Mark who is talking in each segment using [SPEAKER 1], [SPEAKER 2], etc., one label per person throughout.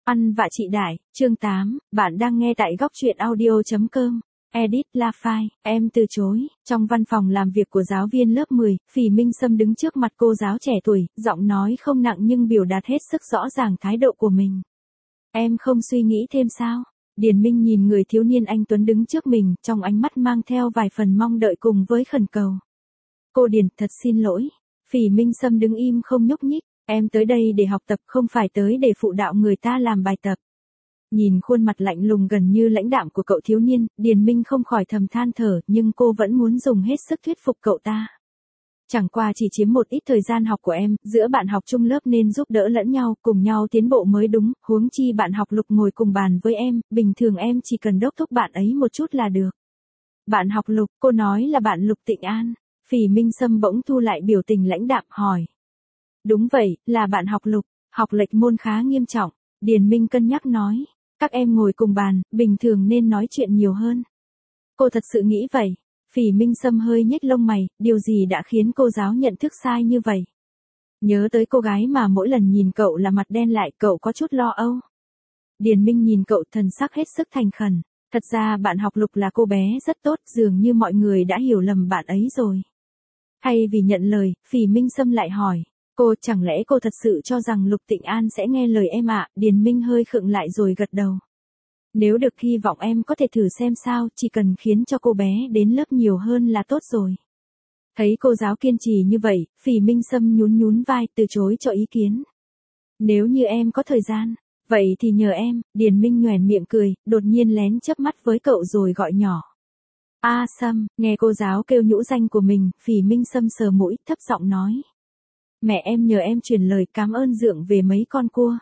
[SPEAKER 1] Ăn vạ chị Đại, chương 8, bạn đang nghe tại góc truyện audio.com. Edit La File, em từ chối. Trong văn phòng làm việc của giáo viên lớp 10, Phỉ Minh Sâm đứng trước mặt cô giáo trẻ tuổi, giọng nói không nặng nhưng biểu đạt hết sức rõ ràng thái độ của mình. Em không suy nghĩ thêm sao? Điền Minh nhìn người thiếu niên anh tuấn đứng trước mình, trong ánh mắt mang theo vài phần mong đợi cùng với khẩn cầu. Cô Điền, thật xin lỗi. Phỉ Minh Sâm đứng im không nhúc nhích. Em tới đây để học tập, không phải tới để phụ đạo người ta làm bài tập. Nhìn khuôn mặt lạnh lùng gần như lãnh đạm của cậu thiếu niên, Điền Minh không khỏi thầm than thở, nhưng cô vẫn muốn dùng hết sức thuyết phục cậu ta. Chẳng qua chỉ chiếm một ít thời gian học của em, giữa bạn học chung lớp nên giúp đỡ lẫn nhau, cùng nhau tiến bộ mới đúng, huống chi bạn học Lục ngồi cùng bàn với em, bình thường em chỉ cần đốc thúc bạn ấy một chút là được. Bạn học Lục, cô nói là bạn Lục Tịnh An. Phỉ Minh Sâm bỗng thu lại biểu tình lãnh đạm hỏi. Đúng vậy, là bạn học Lục, học lệch môn khá nghiêm trọng. Điền Minh cân nhắc nói, các em ngồi cùng bàn, bình thường nên nói chuyện nhiều hơn. Cô thật sự nghĩ vậy? Phỉ Minh Sâm hơi nhếch lông mày, điều gì đã khiến cô giáo nhận thức sai như vậy? Nhớ tới cô gái mà mỗi lần nhìn cậu là mặt đen lại, cậu có chút lo âu. Điền Minh nhìn cậu thần sắc hết sức thành khẩn. Thật ra bạn học Lục là cô bé rất tốt, dường như mọi người đã hiểu lầm bạn ấy rồi. Thay vì nhận lời, Phỉ Minh Sâm lại hỏi. Cô, chẳng lẽ cô thật sự cho rằng Lục Tịnh An sẽ nghe lời em ạ? Điền Minh hơi khựng lại rồi gật đầu. Nếu được hy vọng em có thể thử xem sao, chỉ cần khiến cho cô bé đến lớp nhiều hơn là tốt rồi. Thấy cô giáo kiên trì như vậy, Phỉ Minh Sâm nhún nhún vai từ chối cho ý kiến. Nếu như em có thời gian, vậy thì nhờ em. Điền Minh nhoẻn miệng cười, đột nhiên lén chớp mắt với cậu rồi gọi nhỏ. A Sâm, nghe cô giáo kêu nhũ danh của mình, Phỉ Minh Sâm sờ mũi, thấp giọng nói. Mẹ em nhờ em truyền lời cảm ơn Dượng về mấy con cua.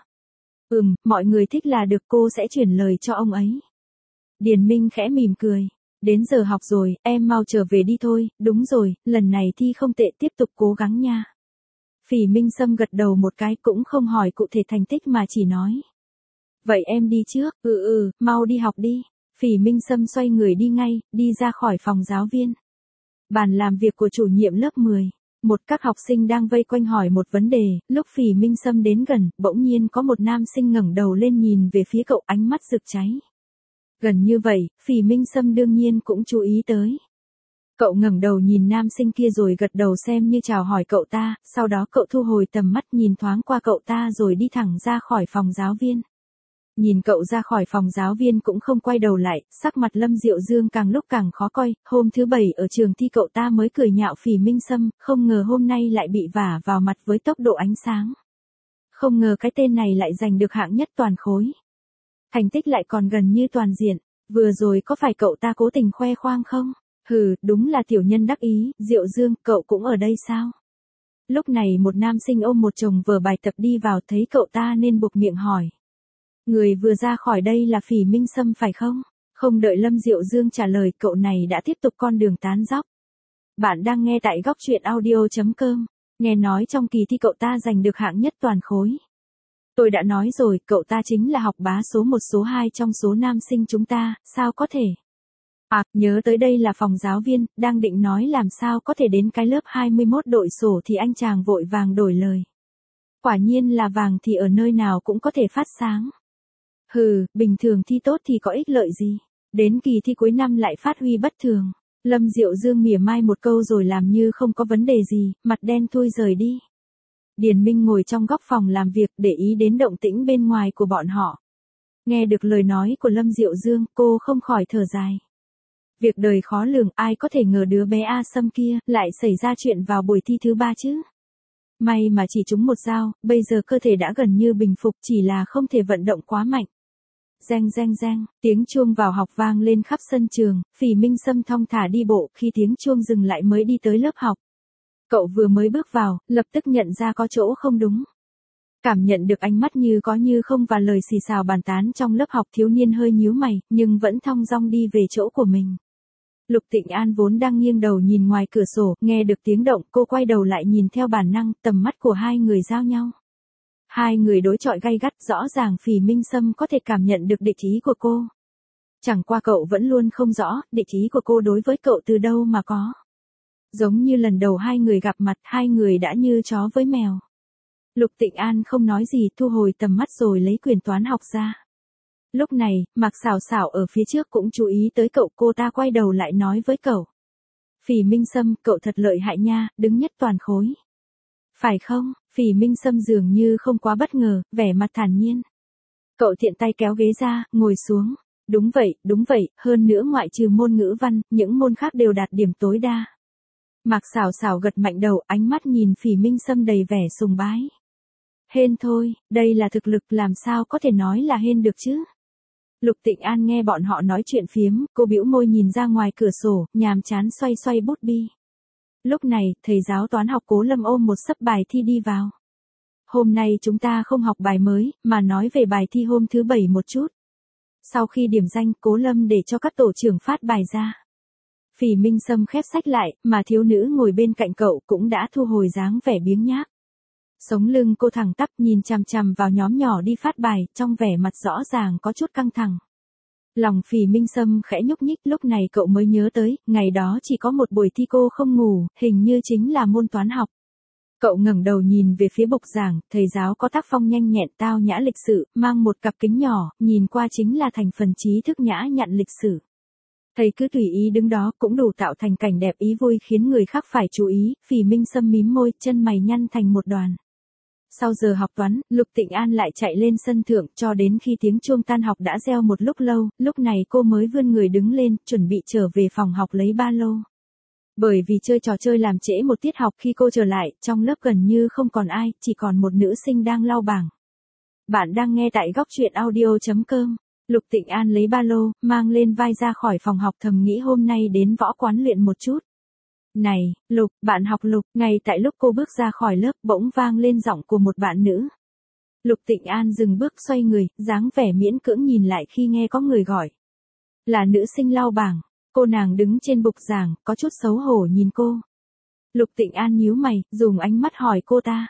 [SPEAKER 1] Mọi người thích là được, cô sẽ truyền lời cho ông ấy. Điền Minh khẽ mỉm cười. Đến giờ học rồi, em mau trở về đi thôi, đúng rồi, lần này thi không tệ, tiếp tục cố gắng nha. Phỉ Minh Sâm gật đầu một cái, cũng không hỏi cụ thể thành tích mà chỉ nói. Vậy em đi trước, mau đi học đi. Phỉ Minh Sâm xoay người đi ngay, đi ra khỏi phòng giáo viên. Bàn làm việc của chủ nhiệm lớp 10. Các học sinh đang vây quanh hỏi một vấn đề, lúc Phỉ Minh Sâm đến gần, bỗng nhiên có một nam sinh ngẩng đầu lên nhìn về phía cậu, ánh mắt rực cháy. Gần như vậy, Phỉ Minh Sâm đương nhiên cũng chú ý tới. Cậu ngẩng đầu nhìn nam sinh kia rồi gật đầu xem như chào hỏi cậu ta, sau đó cậu thu hồi tầm mắt nhìn thoáng qua cậu ta rồi đi thẳng ra khỏi phòng giáo viên. Nhìn cậu ra khỏi phòng giáo viên cũng không quay đầu lại, sắc mặt Lâm Diệu Dương càng lúc càng khó coi, hôm thứ 7 ở trường thi cậu ta mới cười nhạo Phỉ Minh Sâm, không ngờ hôm nay lại bị vả vào mặt với tốc độ ánh sáng. Không ngờ cái tên này lại giành được hạng nhất toàn khối. Thành tích lại còn gần như toàn diện, vừa rồi có phải cậu ta cố tình khoe khoang không? Đúng là tiểu nhân đắc ý. Diệu Dương, cậu cũng ở đây sao? Lúc này một nam sinh ôm một chồng vở bài tập đi vào, thấy cậu ta nên buộc miệng hỏi. Người vừa ra khỏi đây là Phỉ Minh Sâm phải không? Không đợi Lâm Diệu Dương trả lời, cậu này đã tiếp tục con đường tán dóc. Bạn đang nghe tại góc truyện audio.com. Nghe nói trong kỳ thi cậu ta giành được hạng nhất toàn khối. Tôi đã nói rồi, cậu ta chính là học bá số 1 số 2 trong số nam sinh chúng ta, sao có thể? Nhớ tới đây là phòng giáo viên, đang định nói làm sao có thể đến cái lớp 21 đội sổ thì anh chàng vội vàng đổi lời. Quả nhiên là vàng thì ở nơi nào cũng có thể phát sáng. Bình thường thi tốt thì có ích lợi gì? Đến kỳ thi cuối năm lại phát huy bất thường. Lâm Diệu Dương mỉa mai một câu rồi làm như không có vấn đề gì, mặt đen thui rời đi. Điền Minh ngồi trong góc phòng làm việc để ý đến động tĩnh bên ngoài của bọn họ. Nghe được lời nói của Lâm Diệu Dương, cô không khỏi thở dài. Việc đời khó lường, ai có thể ngờ đứa bé A Sâm kia lại xảy ra chuyện vào buổi thi thứ 3 chứ? May mà chỉ trúng một dao, bây giờ cơ thể đã gần như bình phục, chỉ là không thể vận động quá mạnh. Reng reng reng, tiếng chuông vào học vang lên khắp sân trường, Phỉ Minh Sâm thong thả đi bộ, khi tiếng chuông dừng lại mới đi tới lớp học. Cậu vừa mới bước vào, lập tức nhận ra có chỗ không đúng. Cảm nhận được ánh mắt như có như không và lời xì xào bàn tán trong lớp học, thiếu niên hơi nhíu mày, nhưng vẫn thong dong đi về chỗ của mình. Lục Tịnh An vốn đang nghiêng đầu nhìn ngoài cửa sổ, nghe được tiếng động, cô quay đầu lại nhìn theo bản năng, tầm mắt của hai người giao nhau. Hai người đối chọi gay gắt, rõ ràng Phỉ Minh Sâm có thể cảm nhận được địch ý của cô. Chẳng qua cậu vẫn luôn không rõ, địch ý của cô đối với cậu từ đâu mà có. Giống như lần đầu hai người gặp mặt, hai người đã như chó với mèo. Lục Tịnh An không nói gì, thu hồi tầm mắt rồi lấy quyền toán học ra. Lúc này, Mạc Sảo Sảo ở phía trước cũng chú ý tới cậu, cô ta quay đầu lại nói với cậu. Phỉ Minh Sâm, cậu thật lợi hại nha, đứng nhất toàn khối. Phải không? Phỉ Minh Sâm dường như không quá bất ngờ, vẻ mặt thản nhiên. Cậu tiện tay kéo ghế ra, ngồi xuống. Đúng vậy, hơn nữa ngoại trừ môn ngữ văn, những môn khác đều đạt điểm tối đa. Mạc Sảo Sảo gật mạnh đầu, ánh mắt nhìn Phỉ Minh Sâm đầy vẻ sùng bái. Hên thôi, đây là thực lực, làm sao có thể nói là hên được chứ? Lục Tịnh An nghe bọn họ nói chuyện phiếm, cô bĩu môi nhìn ra ngoài cửa sổ, nhàm chán xoay xoay bút bi. Lúc này, thầy giáo toán học Cố Lâm ôm một xấp bài thi đi vào. Hôm nay chúng ta không học bài mới, mà nói về bài thi hôm thứ 7 một chút. Sau khi điểm danh, Cố Lâm để cho các tổ trưởng phát bài ra. Phỉ Minh Sâm khép sách lại, mà thiếu nữ ngồi bên cạnh cậu cũng đã thu hồi dáng vẻ biếng nhác. Sống lưng cô thẳng tắp nhìn chằm chằm vào nhóm nhỏ đi phát bài, trong vẻ mặt rõ ràng có chút căng thẳng. Lòng Phỉ Minh Sâm khẽ nhúc nhích, lúc này cậu mới nhớ tới, ngày đó chỉ có một buổi thi cô không ngủ, hình như chính là môn toán học. Cậu ngẩng đầu nhìn về phía bục giảng, thầy giáo có tác phong nhanh nhẹn tao nhã lịch sự, mang một cặp kính nhỏ, nhìn qua chính là thành phần trí thức nhã nhặn lịch sự. Thầy cứ tùy ý đứng đó cũng đủ tạo thành cảnh đẹp ý vui khiến người khác phải chú ý. Phỉ Minh Sâm mím môi, chân mày nhăn thành một đoàn. Sau giờ học toán, Lục Tịnh An lại chạy lên sân thượng cho đến khi tiếng chuông tan học đã reo một lúc lâu, lúc này cô mới vươn người đứng lên, chuẩn bị trở về phòng học lấy ba lô. Bởi vì chơi trò chơi làm trễ một tiết học, khi cô trở lại, trong lớp gần như không còn ai, chỉ còn một nữ sinh đang lau bảng. Bạn đang nghe tại góc truyện audio.com. Lục Tịnh An lấy ba lô, mang lên vai ra khỏi phòng học, thầm nghĩ hôm nay đến võ quán luyện một chút. Này, Lục, bạn học Lục, ngay tại lúc cô bước ra khỏi lớp bỗng vang lên giọng của một bạn nữ. Lục Tịnh An dừng bước xoay người, dáng vẻ miễn cưỡng nhìn lại khi nghe có người gọi. Là nữ sinh lau bảng, cô nàng đứng trên bục giảng, có chút xấu hổ nhìn cô. Lục Tịnh An nhíu mày, dùng ánh mắt hỏi cô ta.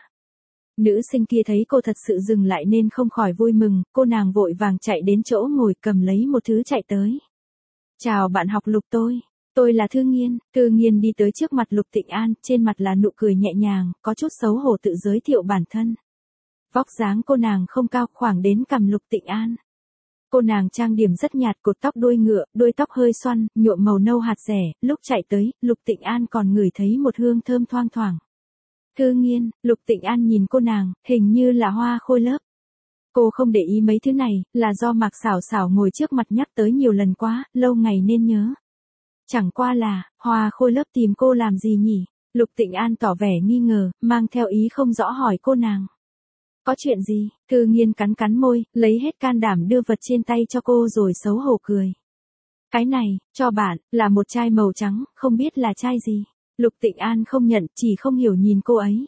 [SPEAKER 1] Nữ sinh kia thấy cô thật sự dừng lại nên không khỏi vui mừng, cô nàng vội vàng chạy đến chỗ ngồi cầm lấy một thứ chạy tới. Chào bạn học Lục, tôi là Thư Nghiên. Thư Nghiên đi tới trước mặt Lục Tịnh An, trên mặt là nụ cười nhẹ nhàng, có chút xấu hổ tự giới thiệu bản thân. Vóc dáng cô nàng không cao, khoảng đến cằm Lục Tịnh An. Cô nàng trang điểm rất nhạt, cột tóc đuôi ngựa, đuôi tóc hơi xoăn, nhuộm màu nâu hạt rẻ, lúc chạy tới, Lục Tịnh An còn ngửi thấy một hương thơm thoang thoảng. Thư Nghiên, Lục Tịnh An nhìn cô nàng, hình như là hoa khôi lớp. Cô không để ý mấy thứ này, là do Mạc Sảo Sảo ngồi trước mặt nhắc tới nhiều lần quá, lâu ngày nên nhớ. Chẳng qua là, hoa khôi lớp tìm cô làm gì nhỉ? Lục Tịnh An tỏ vẻ nghi ngờ, mang theo ý không rõ hỏi cô nàng. Có chuyện gì? Thư Nghiên cắn cắn môi, lấy hết can đảm đưa vật trên tay cho cô rồi xấu hổ cười. Cái này, cho bạn, là một chai màu trắng, không biết là chai gì. Lục Tịnh An không nhận, chỉ không hiểu nhìn cô ấy.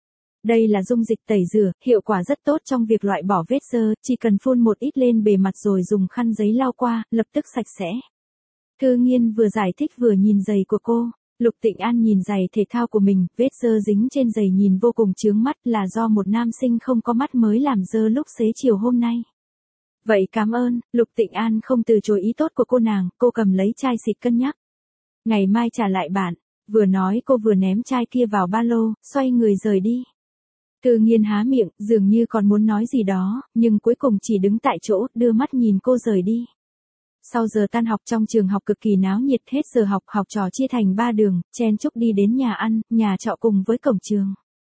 [SPEAKER 1] Đây là dung dịch tẩy rửa, hiệu quả rất tốt trong việc loại bỏ vết xơ, chỉ cần phun một ít lên bề mặt rồi dùng khăn giấy lau qua, lập tức sạch sẽ. Thư Nghiên vừa giải thích vừa nhìn giày của cô. Lục Tịnh An nhìn giày thể thao của mình, vết xơ dính trên giày nhìn vô cùng chướng mắt, là do một nam sinh không có mắt mới làm dơ lúc xế chiều hôm nay. Vậy cảm ơn. Lục Tịnh An không từ chối ý tốt của cô nàng, cô cầm lấy chai xịt cân nhắc. Ngày mai trả lại bạn. Vừa nói cô vừa ném chai kia vào ba lô, xoay người rời đi. Thư Nghiên há miệng, dường như còn muốn nói gì đó, nhưng cuối cùng chỉ đứng tại chỗ, đưa mắt nhìn cô rời đi. Sau giờ tan học trong trường học cực kỳ náo nhiệt, hết giờ học, học trò chia thành 3 đường, chen chúc đi đến nhà ăn, nhà trọ cùng với cổng trường.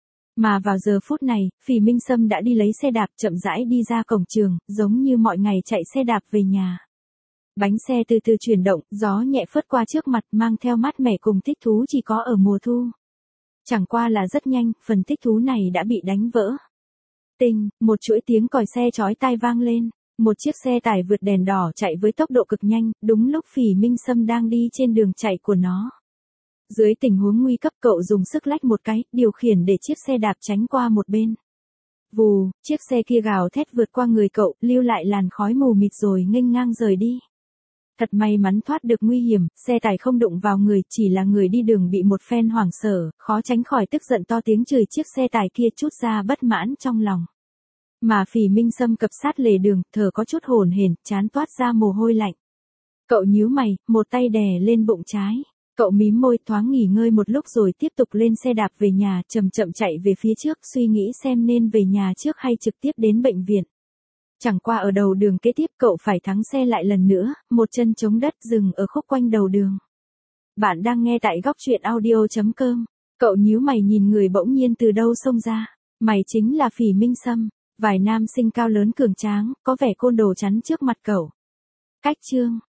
[SPEAKER 1] Mà vào giờ phút này, Phỉ Minh Sâm đã đi lấy xe đạp chậm rãi đi ra cổng trường, giống như mọi ngày chạy xe đạp về nhà. Bánh xe từ từ chuyển động, gió nhẹ phất qua trước mặt mang theo mát mẻ cùng thích thú chỉ có ở mùa thu. Chẳng qua là rất nhanh, phần thích thú này đã bị đánh vỡ. Tinh, một chuỗi tiếng còi xe chói tai vang lên. Một chiếc xe tải vượt đèn đỏ chạy với tốc độ cực nhanh, đúng lúc Phỉ Minh Sâm đang đi trên đường chạy của nó. Dưới tình huống nguy cấp cậu dùng sức lách một cái, điều khiển để chiếc xe đạp tránh qua một bên. Vù, chiếc xe kia gào thét vượt qua người cậu, lưu lại làn khói mù mịt rồi nghênh ngang rời đi. Thật may mắn thoát được nguy hiểm, xe tải không đụng vào người, chỉ là người đi đường bị một phen hoảng sợ, khó tránh khỏi tức giận to tiếng chửi chiếc xe tải kia chút ra bất mãn trong lòng. Mà Phỉ Minh Sâm cập sát lề đường, thở có chút hổn hển, trán toát ra mồ hôi lạnh. Cậu nhíu mày, một tay đè lên bụng trái. Cậu mím môi thoáng nghỉ ngơi một lúc rồi tiếp tục lên xe đạp về nhà, chậm chậm chạy về phía trước, suy nghĩ xem nên về nhà trước hay trực tiếp đến bệnh viện. Chẳng qua ở đầu đường kế tiếp cậu phải thắng xe lại lần nữa, một chân chống đất dừng ở khúc quanh đầu đường. Bạn đang nghe tại góc truyện audio.com. Cậu nhíu mày nhìn người bỗng nhiên từ đâu xông ra. Mày chính là Phỉ Minh Sâm. Vài nam sinh cao lớn cường tráng, có vẻ côn đồ chắn trước mặt cậu. Cách chương.